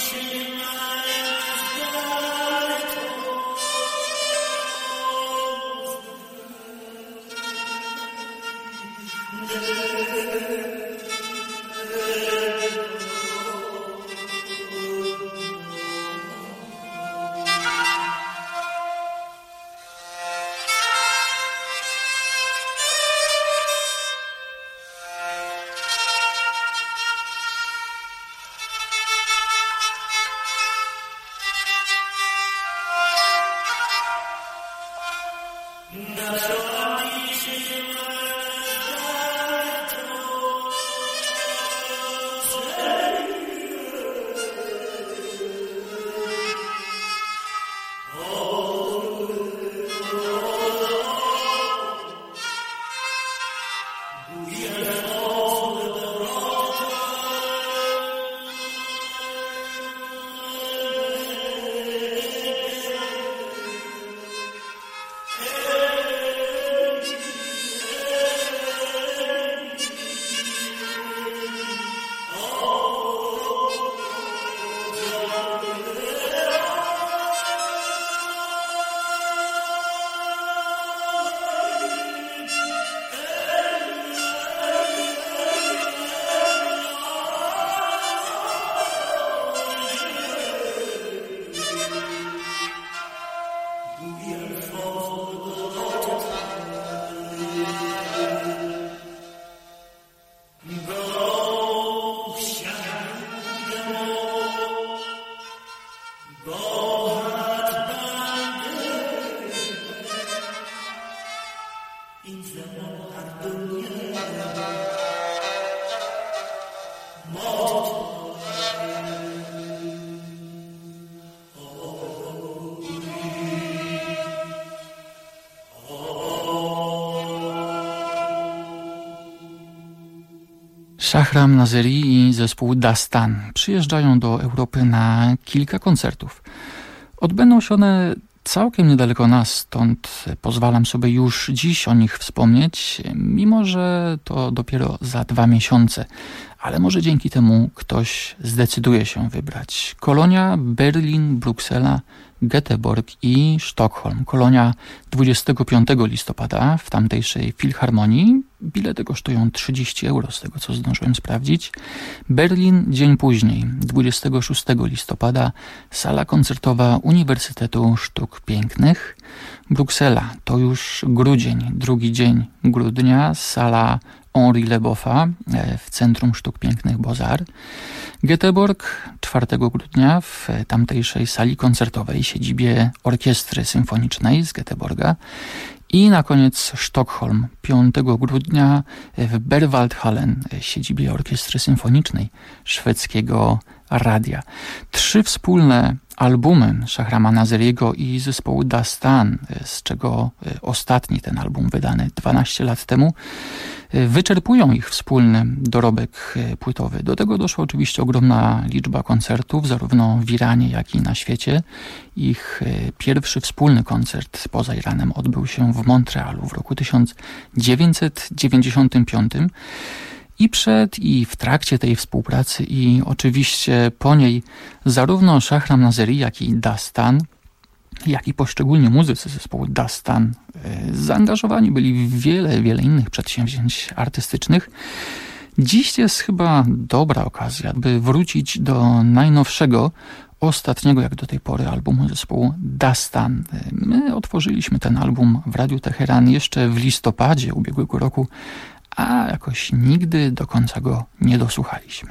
Shahram Nazeri i zespół Dastan przyjeżdżają do Europy na kilka koncertów. Odbędą się one całkiem niedaleko nas, stąd pozwalam sobie już dziś o nich wspomnieć, mimo że to dopiero za 2 miesiące, ale może dzięki temu ktoś zdecyduje się wybrać. Kolonia, Berlin, Bruksela, Göteborg i Sztokholm. Kolonia 25 listopada w tamtejszej Filharmonii. Bilety kosztują 30 euro, z tego co zdążyłem sprawdzić. Berlin dzień później, 26 listopada, sala koncertowa Uniwersytetu Sztuk Pięknych. Bruksela to już grudzień, drugi dzień grudnia, sala Henri Leboffa w Centrum Sztuk Pięknych Beaux-Arts. Göteborg 4 grudnia w tamtejszej sali koncertowej, siedzibie Orkiestry Symfonicznej z Göteborga. I na koniec Sztokholm 5 grudnia w Berwaldhallen, siedzibie Orkiestry Symfonicznej szwedzkiego radia. 3 wspólne albumy Shahrama Nazeriego i zespołu Dastan, z czego ostatni ten album wydany 12 lat temu, wyczerpują ich wspólny dorobek płytowy. Do tego doszła oczywiście ogromna liczba koncertów, zarówno w Iranie, jak i na świecie. Ich pierwszy wspólny koncert poza Iranem odbył się w Montrealu w roku 1995. I przed, i w trakcie tej współpracy, i oczywiście po niej zarówno Shahram Nazeri, jak i Dastan, jak i poszczególni muzycy zespołu Dastan zaangażowani byli w wiele innych przedsięwzięć artystycznych. Dziś jest chyba dobra okazja, by wrócić do najnowszego, ostatniego jak do tej pory albumu zespołu Dastan. My otworzyliśmy ten album w Radiu Teheran jeszcze w listopadzie ubiegłego roku, a jakoś nigdy do końca go nie dosłuchaliśmy.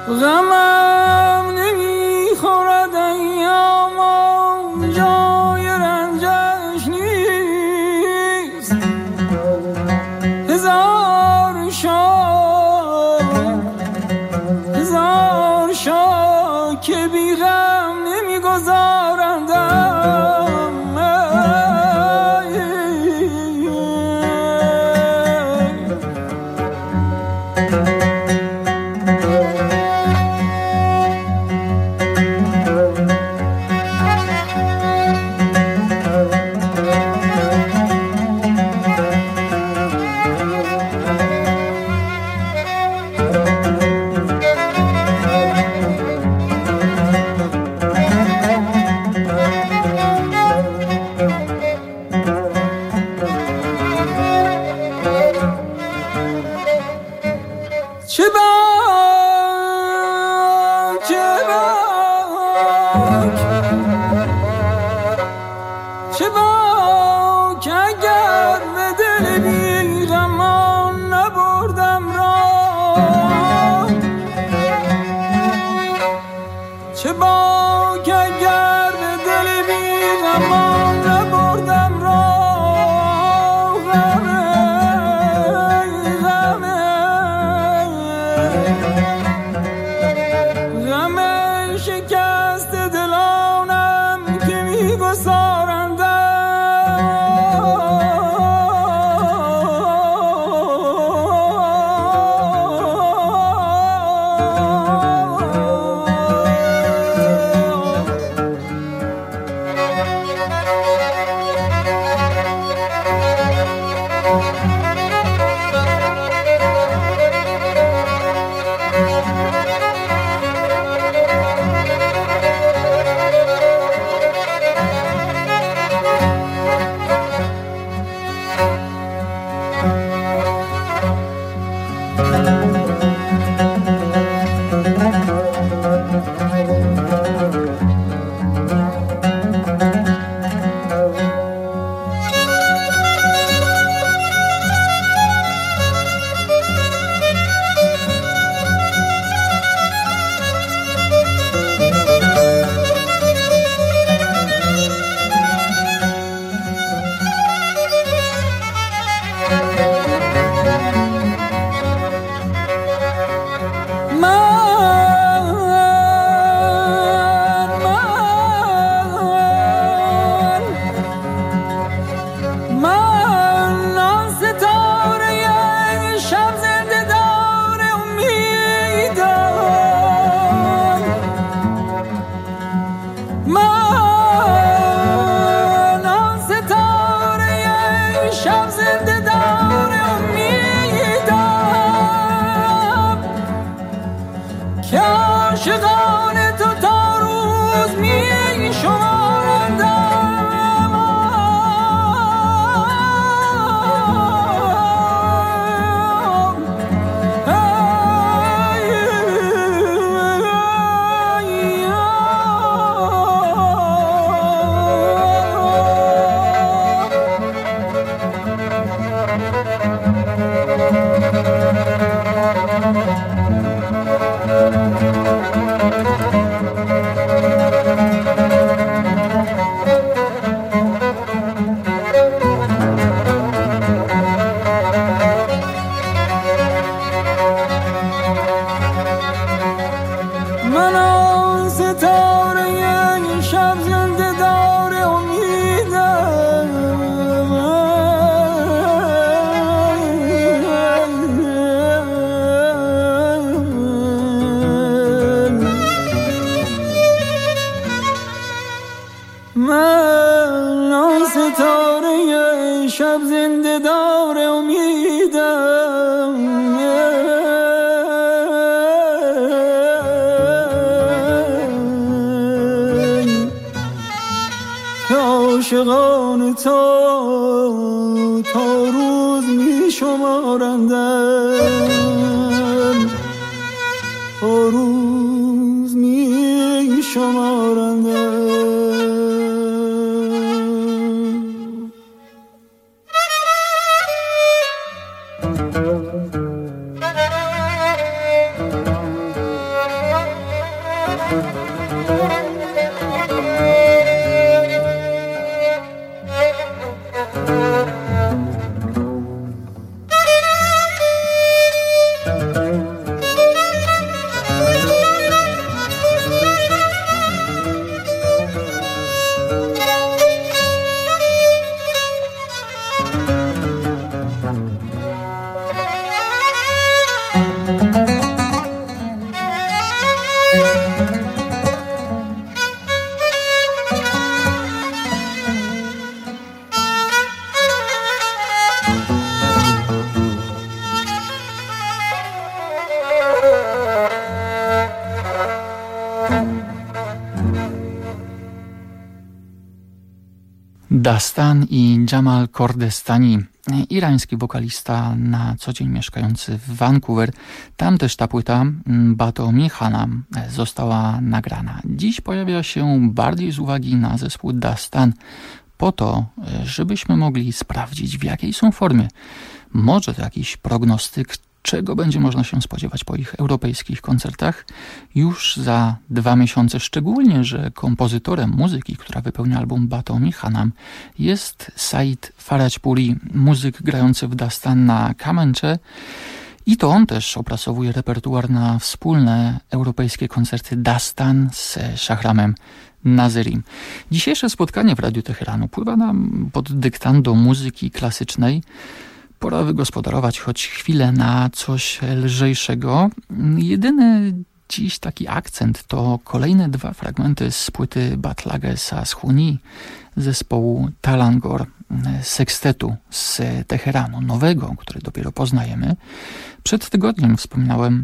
غمم نمیخورد ایام جای رنجش نیست هزار شاه که بی غم نمیگذارندم چه باک اگر به دل بی غمان نبردم راه چه باک اگر به دل بی غمان نبردم راه غم شکست دلانم که میگسارند عاشقان تو تا روز می شمارندم من آن ستاره این شب زنده دار امیدم من آن ستاره این شب زنده دار امیدم عاشقان تو تا روز می شمارندن تا روز می شمارندن Dastan i Jamal Kordestani, irański wokalista na co dzień mieszkający w Vancouver. Tam też ta płyta Bato Mihanam została nagrana. Dziś pojawia się bardziej z uwagi na zespół Dastan, po to, żebyśmy mogli sprawdzić, w jakiej są formie. Może to jakiś prognostyk, czego będzie można się spodziewać po ich europejskich koncertach już za 2 miesiące, szczególnie, że kompozytorem muzyki, która wypełnia album Bato Mihanam, jest Said Farajpuri, muzyk grający w Dastan na kamancze, i to on też opracowuje repertuar na wspólne europejskie koncerty Dastan z Shahramem Nazerim. Dzisiejsze spotkanie w Radiu Teheranu pływa nam pod dyktando muzyki klasycznej. Pora wygospodarować choć chwilę na coś lżejszego. Jedyny dziś taki akcent to kolejne 2 fragmenty z płyty Batlage Sa Shuni zespołu Talangor, sekstetu z Teheranu, nowego, który dopiero poznajemy. Przed tygodniem wspominałem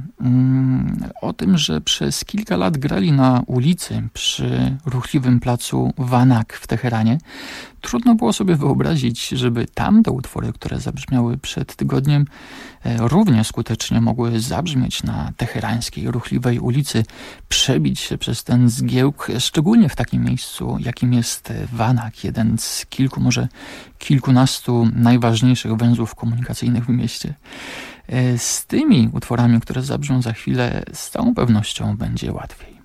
o tym, że przez kilka lat grali na ulicy przy ruchliwym placu Vanak w Teheranie. Trudno było sobie wyobrazić, żeby tamte utwory, które zabrzmiały przed tygodniem, równie skutecznie mogły zabrzmieć na teherańskiej, ruchliwej ulicy, przebić się przez ten zgiełk, szczególnie w takim miejscu, jakim jest Vanak, jeden z kilku, może kilkunastu najważniejszych węzłów komunikacyjnych w mieście. Z tymi utworami, które zabrzmią za chwilę, z całą pewnością będzie łatwiej.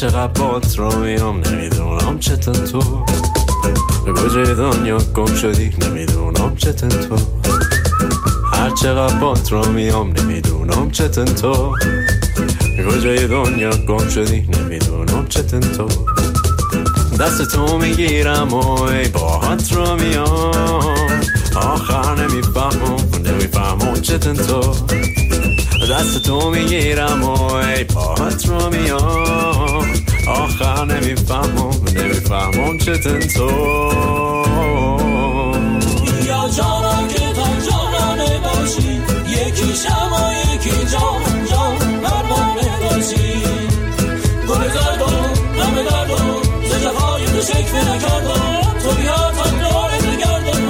چقدر بات رو میام نمیدونم چطور تو کجای دنیا گم شدی نمیدونم چطور تو هر چقدر بات رو میام نمیدونم چطور تو کجای دنیا گم شدی نمیدونم چطور تو دست تو میگیرم و ای باهات رو میام آخر نمیفهمم چطور تو دست تو میگیرم و ای باهات رو میام آخر نمیفهمم چطور تو یا جانا که تا جانانه باشی یکی شم و یکی جان پروانه باشی گل گردم غم دردم ز جفای تو شکوه نکردم تو بیا تا داره بگردم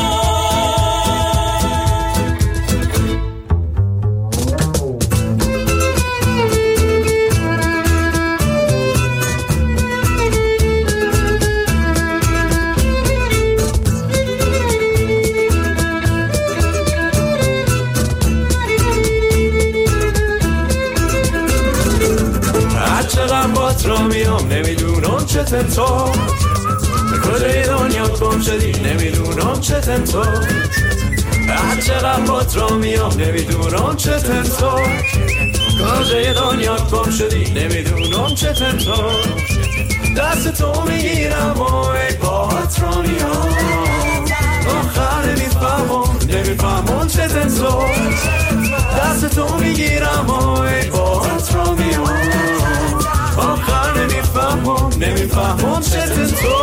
بات را میام نمیدونم چطور تو کجای دنیا گم شدی نمیدونم چطور تو هر چقدر بات را میام نمیدونم چطور تو کجای دنیا گم شدی نمیدونم چطور تو دست تو میگیرم و ای بات را میام آخر نمیفهمم چطور تو دست تو میگیرم و ای بات را میام آخر نمیفهمم چطور تو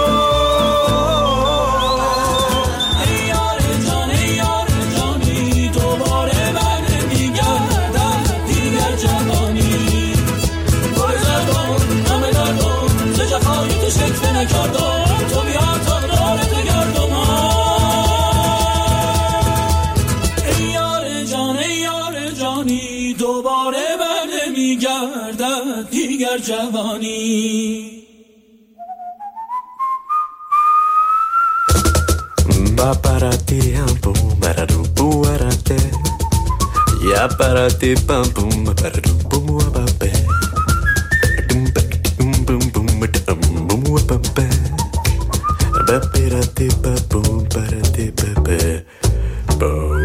ای یار جانی دوباره بر نمیگردم دیگر جوانی گل زدم غم دردم ز جفای تو شکوه نکردم تو بیا تا دارت بگردم ای یار جانی دوباره بر نمیگردم دیگر جوانی ba para ti pum para du para te ya para ti pum pum para du pum ba pe dum bum bum bum bum ba pe ba para ti pum para ti pe bum.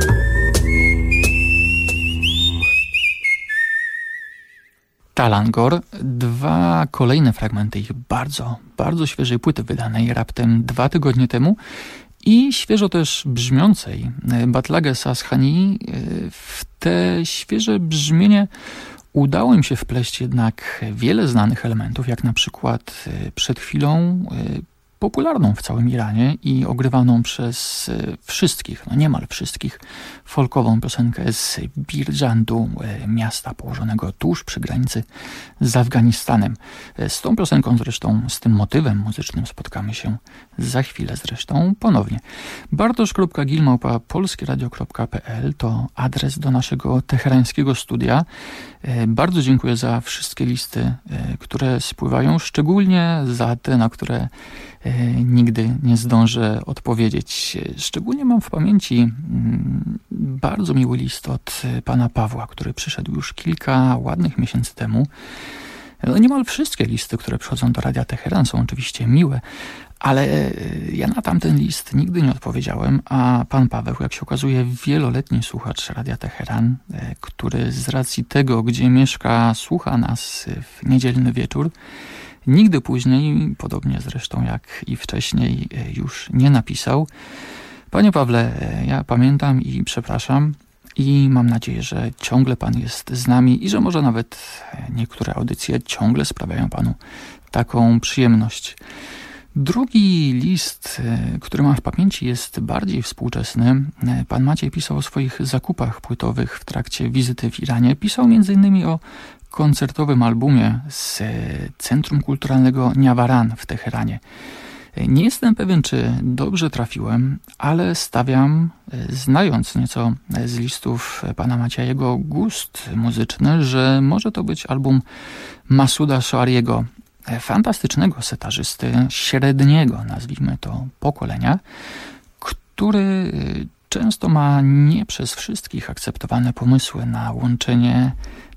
Talangor, dwa kolejne fragmenty ich bardzo, bardzo świeżej płyty wydanej raptem 2 tygodnie temu i świeżo też brzmiącej Batlage Sashani. W te świeże brzmienie udało im się wpleść jednak wiele znanych elementów, jak na przykład przed chwilą popularną w całym Iranie i ogrywaną przez wszystkich, no niemal wszystkich, folkową piosenkę z Birjandu, miasta położonego tuż przy granicy z Afganistanem. Z tą piosenką zresztą, z tym motywem muzycznym spotkamy się za chwilę zresztą ponownie. bartosz.gil@polskieradio.pl to adres do naszego teherańskiego studia. Bardzo dziękuję za wszystkie listy, które spływają, szczególnie za te, na które nigdy nie zdążę odpowiedzieć. Szczególnie mam w pamięci bardzo miły list od pana Pawła, który przyszedł już kilka ładnych miesięcy temu. No, niemal wszystkie listy, które przychodzą do Radia Teheran, są oczywiście miłe, ale ja na tamten list nigdy nie odpowiedziałem, a pan Paweł, jak się okazuje, wieloletni słuchacz Radia Teheran, który z racji tego, gdzie mieszka, słucha nas w niedzielny wieczór, nigdy później, podobnie zresztą jak i wcześniej, już nie napisał. Panie Pawle, ja pamiętam i przepraszam i mam nadzieję, że ciągle pan jest z nami i że może nawet niektóre audycje ciągle sprawiają panu taką przyjemność. Drugi list, który mam w pamięci, jest bardziej współczesny. Pan Maciej pisał o swoich zakupach płytowych w trakcie wizyty w Iranie. Pisał m.in. o koncertowym albumie z Centrum Kulturalnego Niavaran w Teheranie. Nie jestem pewien, czy dobrze trafiłem, ale stawiam, znając nieco z listów pana Macieja jego gust muzyczny, że może to być album Masuda Shoariego, fantastycznego setarzysty średniego, nazwijmy to, pokolenia, który często ma nie przez wszystkich akceptowane pomysły na łączenie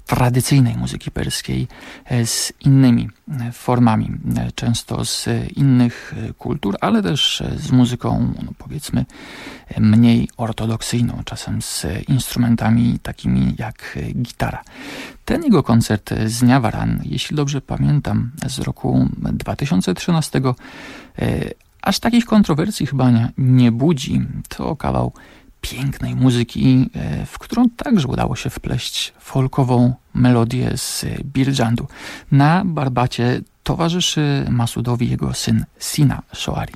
tradycyjnej muzyki perskiej z innymi formami, często z innych kultur, ale też z muzyką, powiedzmy, mniej ortodoksyjną, czasem z instrumentami takimi jak gitara. Ten jego koncert z Niavaran, jeśli dobrze pamiętam, z roku 2013, aż takich kontrowersji chyba nie budzi. To kawał pięknej muzyki, w którą także udało się wpleść folkową melodię z Birjandu. Na barbacie towarzyszy Masudowi jego syn Sina Shoari.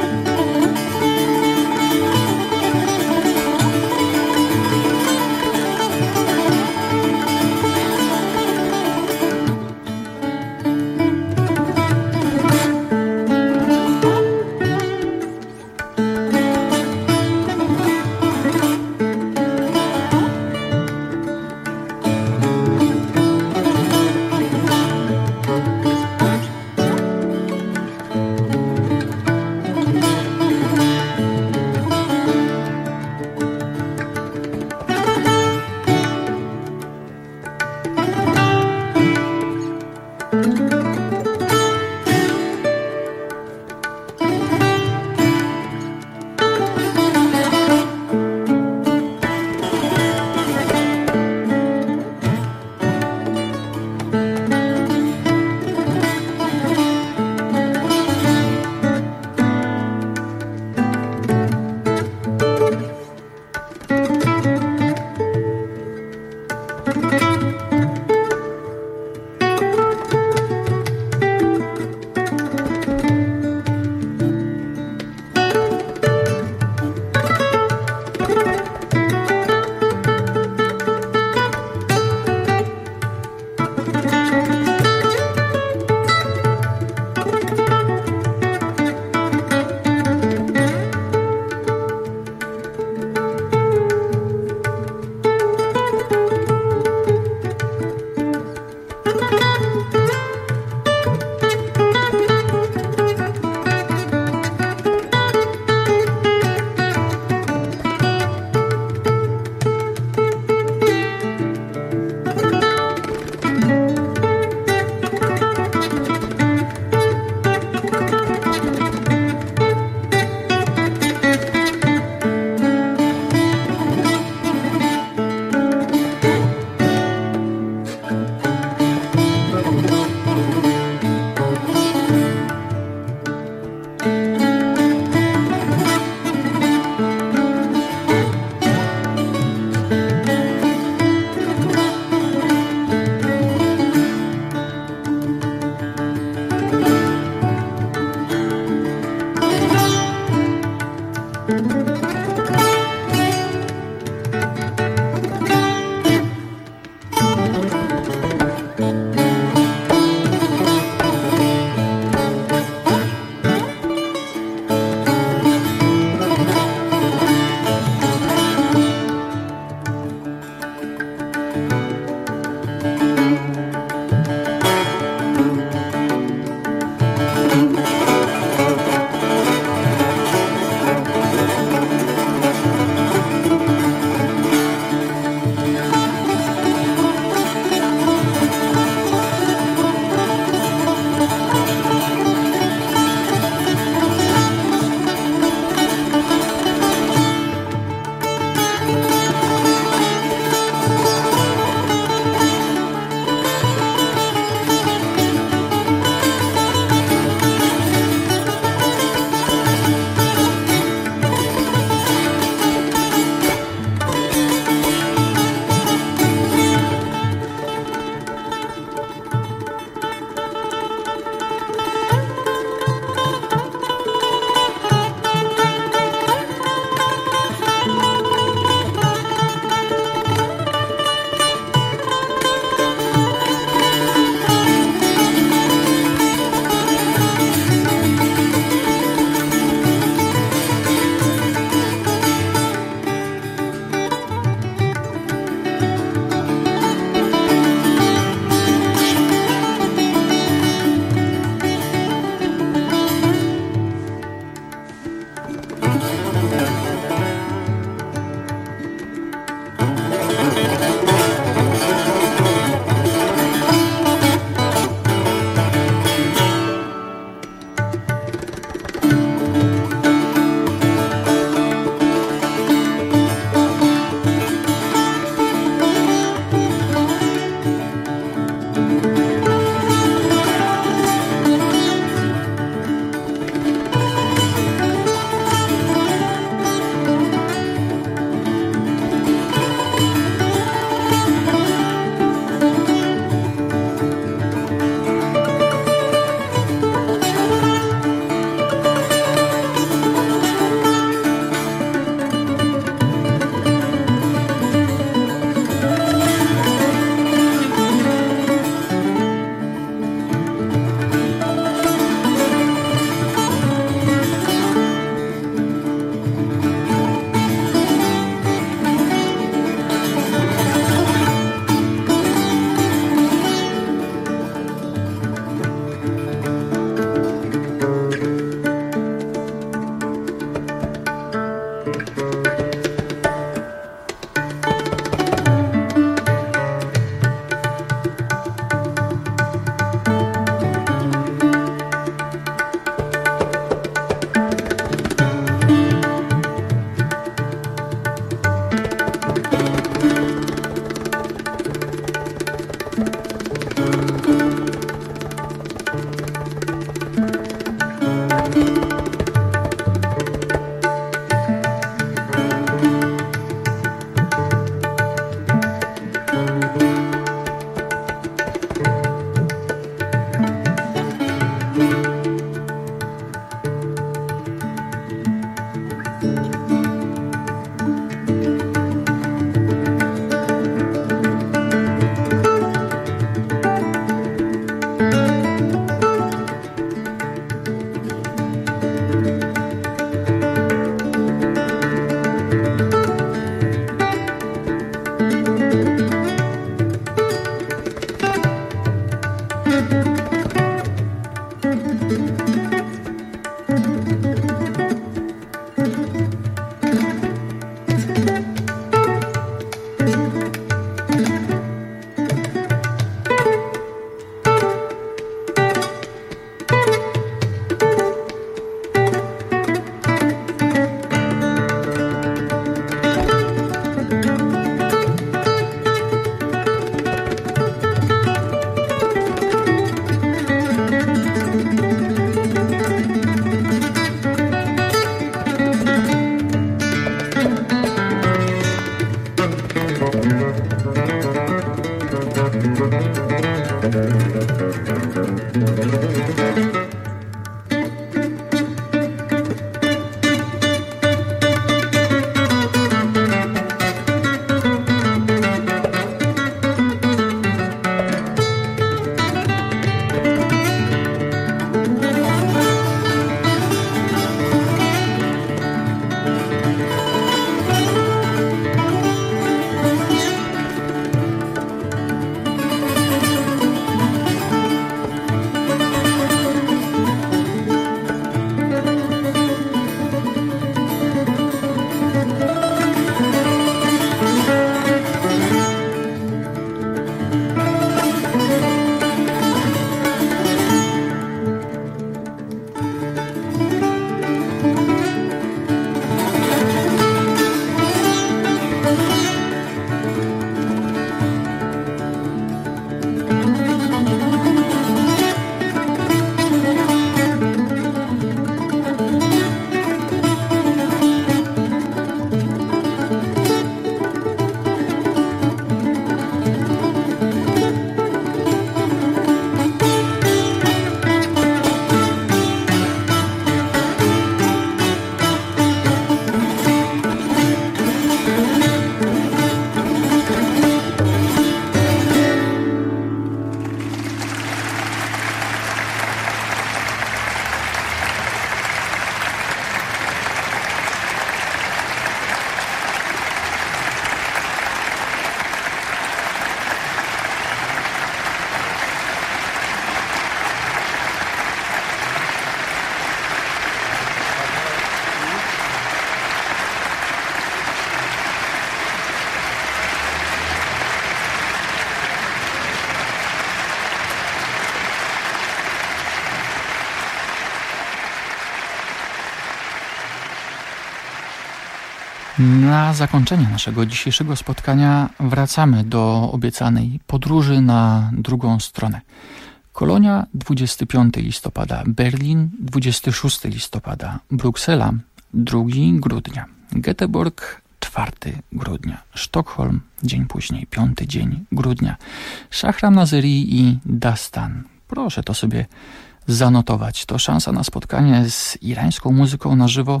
Na zakończenie naszego dzisiejszego spotkania wracamy do obiecanej podróży na drugą stronę. Kolonia 25 listopada, Berlin 26 listopada, Bruksela 2 grudnia, Göteborg 4 grudnia, Sztokholm dzień później, 5 dzień grudnia, Szahram Nazeri i Dastan. Proszę to sobie zanotować. To szansa na spotkanie z irańską muzyką na żywo,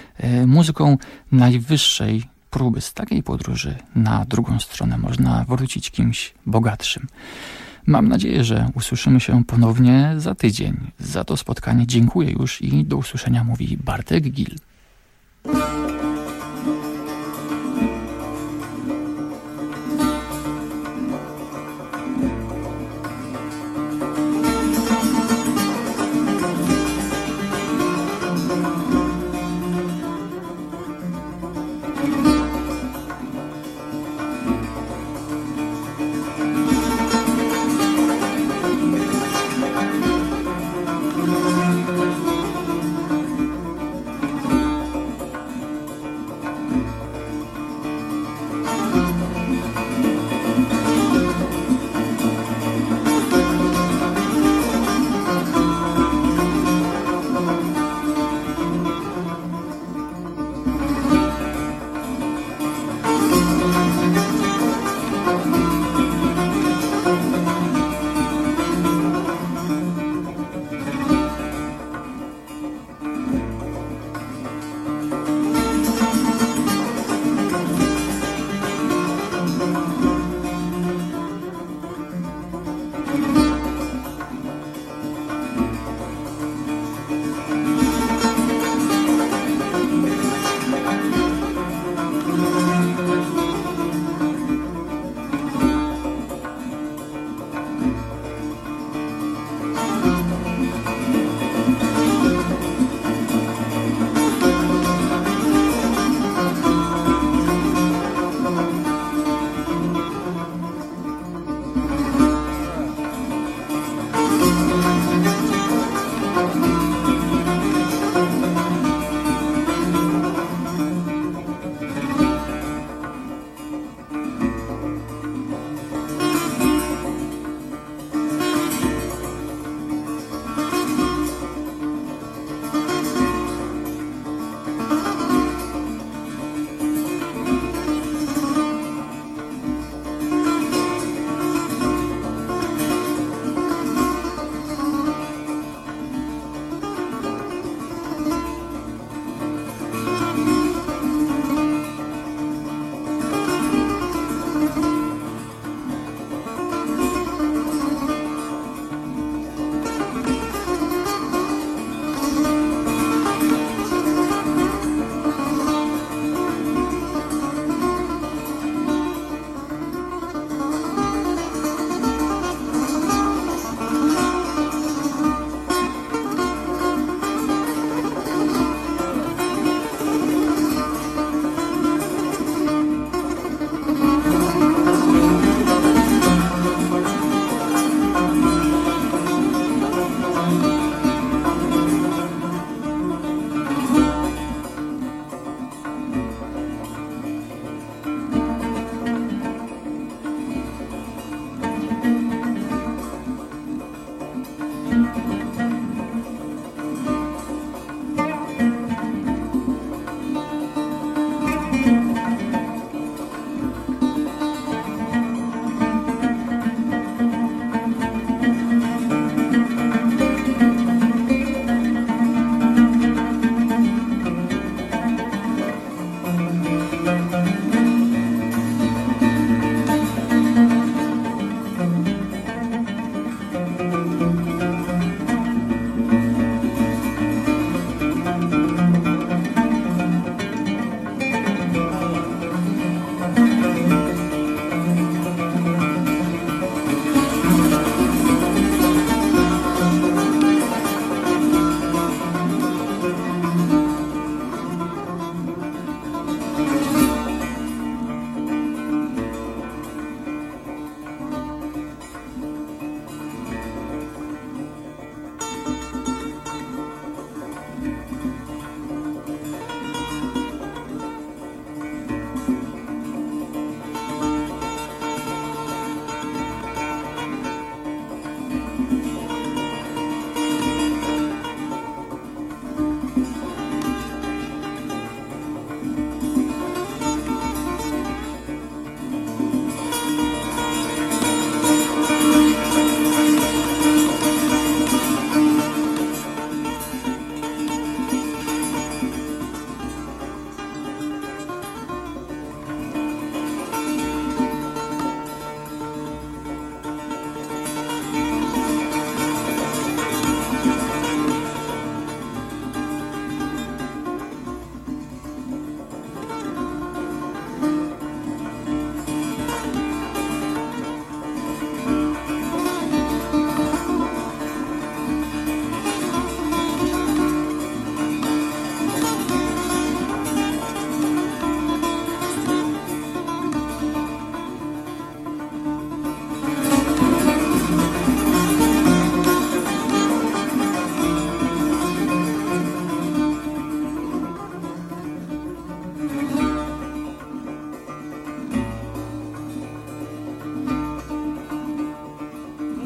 muzyką najwyższej próby. Z takiej podróży na drugą stronę można wrócić kimś bogatszym. Mam nadzieję, że usłyszymy się ponownie za tydzień. Za to spotkanie dziękuję już i do usłyszenia, mówi Bartek Gil.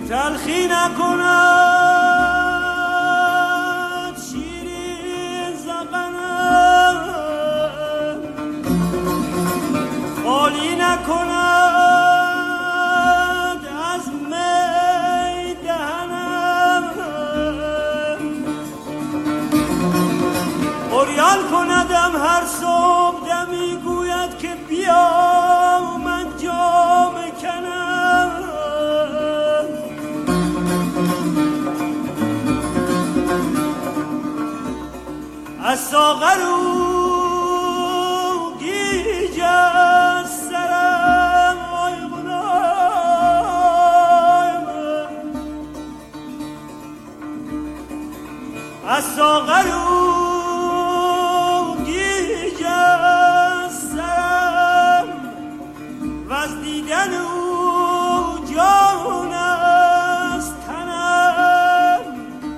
تلخی نکند شیرین زغنم خالی نکند از می دهنم اوریان کندم هر صبح دمی گوید که بیا من جام کنم از ساغر او گیج از سرم آی خدایم از ساغر او گیج از سرم و از دیدن او جان از تنم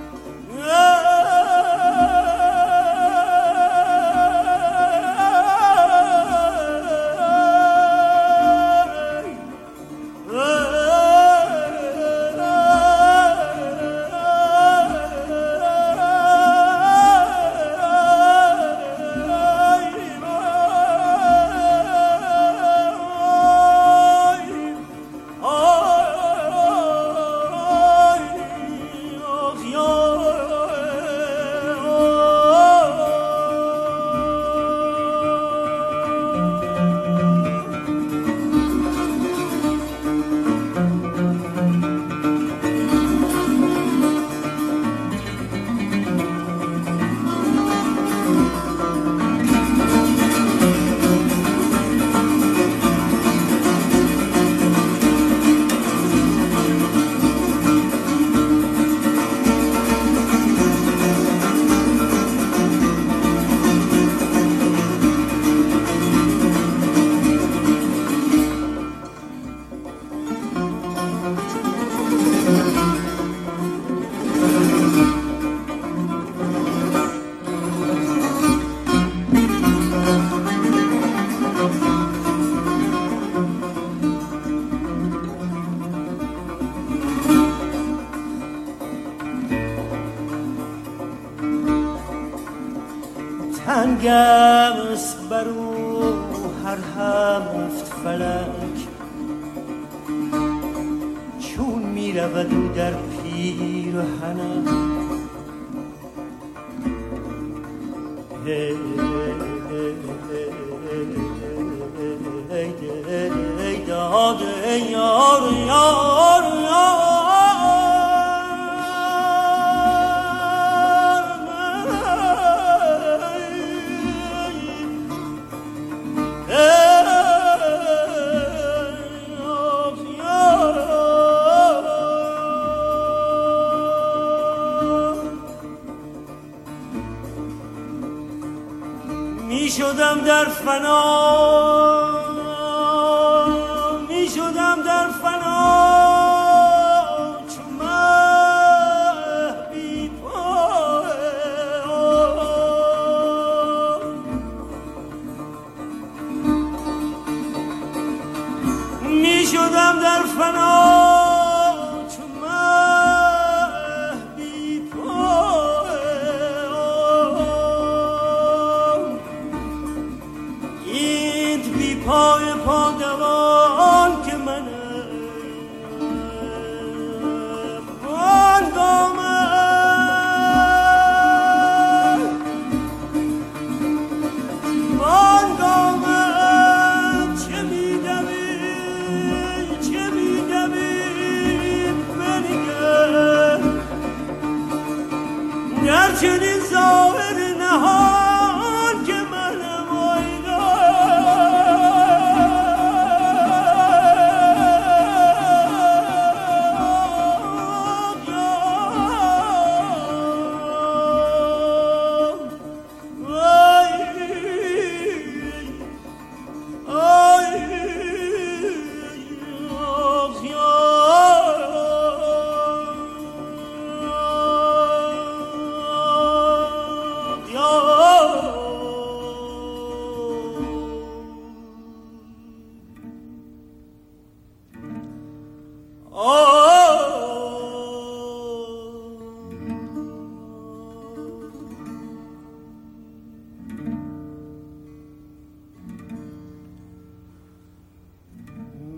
تنگست برو هر هفت فلک چون می رود او در پیرهنم ای داد ای یار یار یار می شدم در فنا می شدم در فنا چون مه بی پای می شدم در فنا پای پادوان که من بانگامه چه میدوی بنگر در چنین ظاهر نهان که منم Oh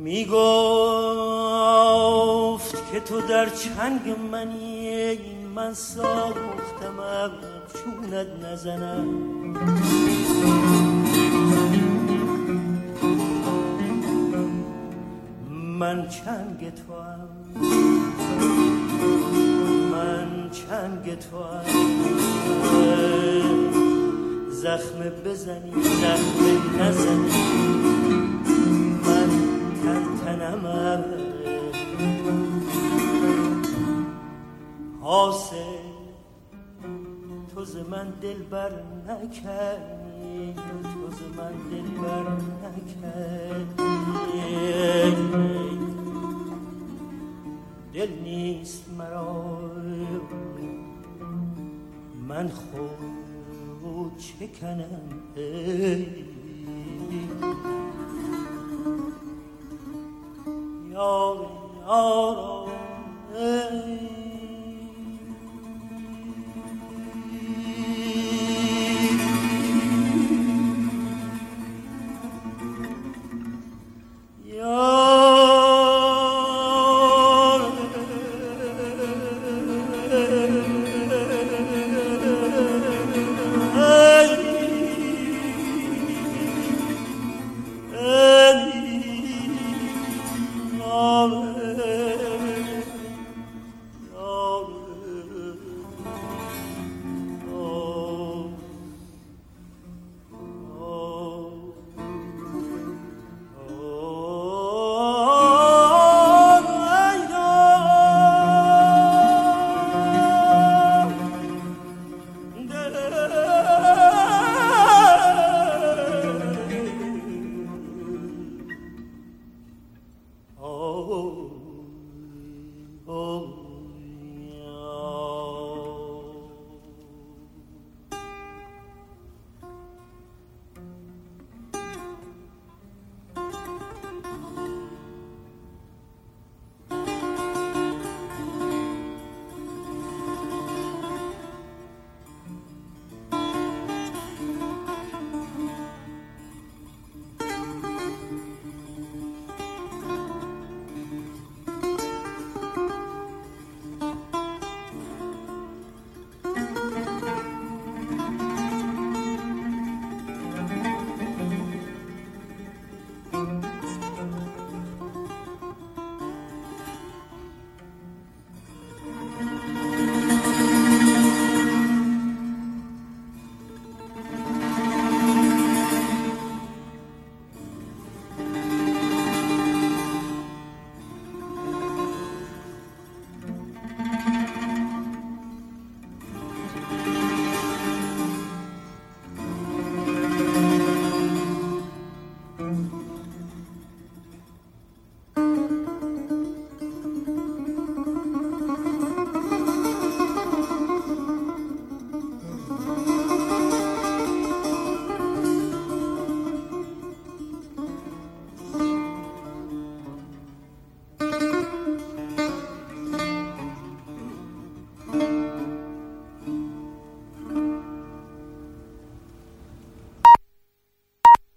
میگفت که تو در چنگ منی، من ساختم چونت نزنم. من چنگ تو هم، من چنگ تو هم، زخم بزنی زخم نزنی، من تنم حاصل تو ز من دل بر نکنی، تو ز من دل بر نکنی. دل نیست مرا من خود چه کنم، یار یارا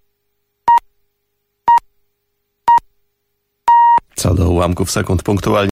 Co do ułamków sekund punktualnie